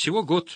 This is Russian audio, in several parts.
Всего год.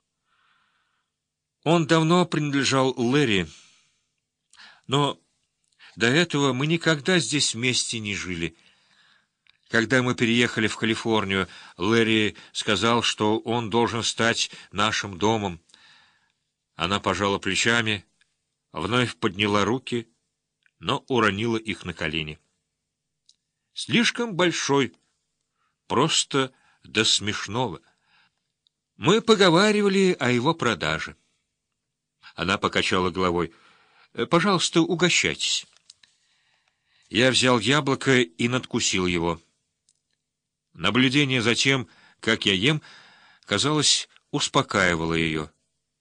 Он давно принадлежал Лэри, но до этого мы никогда здесь вместе не жили. Когда мы переехали в Калифорнию, Лэри сказал, что он должен стать нашим домом. Она пожала плечами, вновь подняла руки, но уронила их на колени. Слишком большой, просто до смешного. Мы поговаривали о его продаже. Она покачала головой. «Пожалуйста, угощайтесь». Я взял яблоко и надкусил его. Наблюдение за тем, как я ем, казалось, успокаивало ее.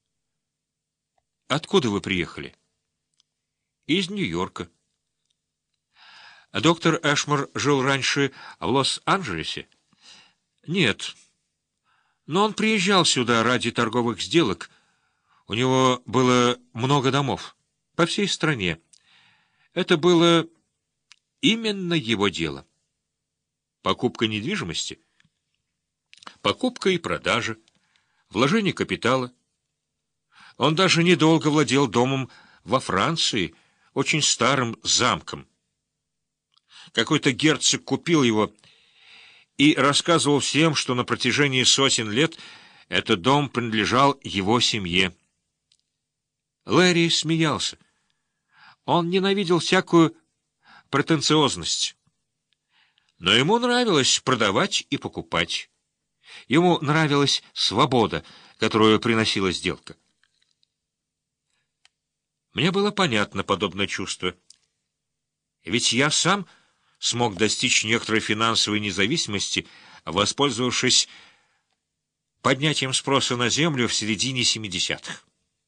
«Откуда вы приехали?» «Из Нью-Йорка». «Доктор Эшмор жил раньше в Лос-Анджелесе?» «Нет, но он приезжал сюда ради торговых сделок. У него было много домов по всей стране. Это было именно его дело. Покупка недвижимости, покупка и продажа, вложение капитала. Он даже недолго владел домом во Франции, очень старым замком. Какой-то герцог купил его и рассказывал всем, что на протяжении сотен лет этот дом принадлежал его семье. Лэри смеялся. Он ненавидел всякую претенциозность. Но ему нравилось продавать и покупать. Ему нравилась свобода, которую приносила сделка. Мне было понятно подобное чувство. Ведь я сам смог достичь некоторой финансовой независимости, воспользовавшись поднятием спроса на землю в середине 70-х.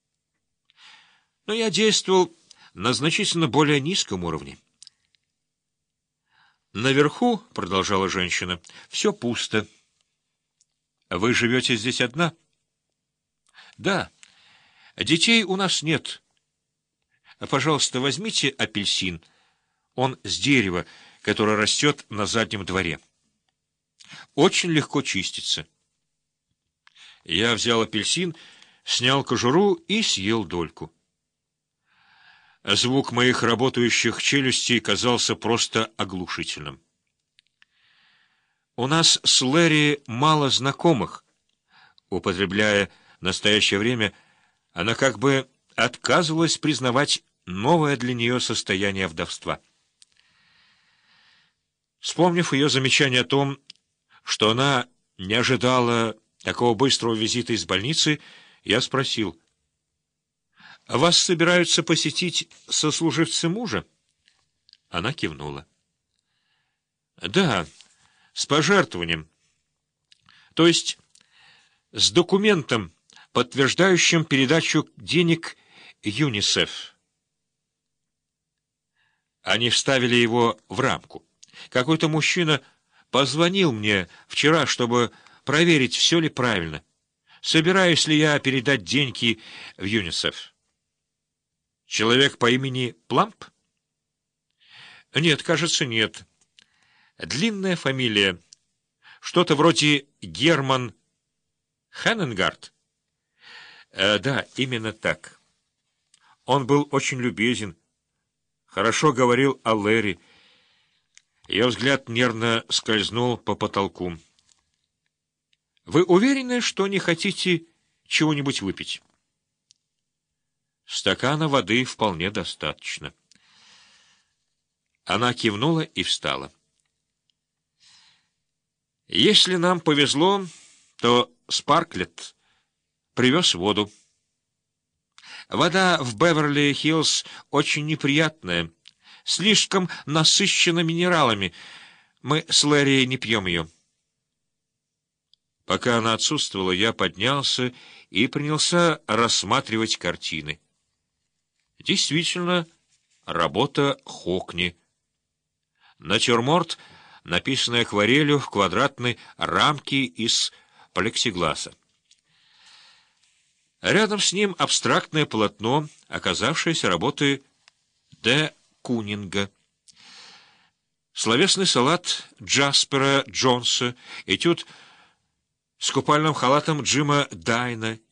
Но я действовал на значительно более низком уровне. «Наверху, — продолжала женщина, — все пусто. Вы живете здесь одна?» «Да. Детей у нас нет. Пожалуйста, возьмите апельсин. Он с дерева, которое растет на заднем дворе. Очень легко чистится». Я взял апельсин, снял кожуру и съел дольку. Звук моих работающих челюстей казался просто оглушительным. «У нас с Лэри мало знакомых». Употребляя настоящее время, она как бы отказывалась признавать новое для нее состояние вдовства. Вспомнив ее замечание о том, что она не ожидала такого быстрого визита из больницы, я спросил: «Вас собираются посетить сослуживцы мужа?» Она кивнула. «Да, с пожертвованием. То есть с документом, подтверждающим передачу денег ЮНИСЕФ». Они вставили его в рамку. Какой-то мужчина позвонил мне вчера, чтобы проверить, все ли правильно, собираюсь ли я передать деньги в ЮНИСЕФ. Человек по имени Пламп? Нет, кажется, нет. Длинная фамилия. Что-то вроде Герман Хенненгард. Да, именно так. Он был очень любезен, хорошо говорил о Лэри. Ее взгляд нервно скользнул по потолку. «Вы уверены, что не хотите чего-нибудь выпить?» «Стакана воды вполне достаточно». Она кивнула и встала. «Если нам повезло, то Спарклет привез воду. Вода в Беверли-Хиллз очень неприятная, слишком насыщена минералами. Мы с Лэри не пьем ее». Пока она отсутствовала, я поднялся и принялся рассматривать картины. Действительно, работа Хокни. Натюрморт, написанный акварелью в квадратной рамке из плексигласа. Рядом с ним абстрактное полотно, оказавшееся работой Д. Кунинга. Словесный салат Джаспера Джонса, этюд с купальным халатом Джима Дайна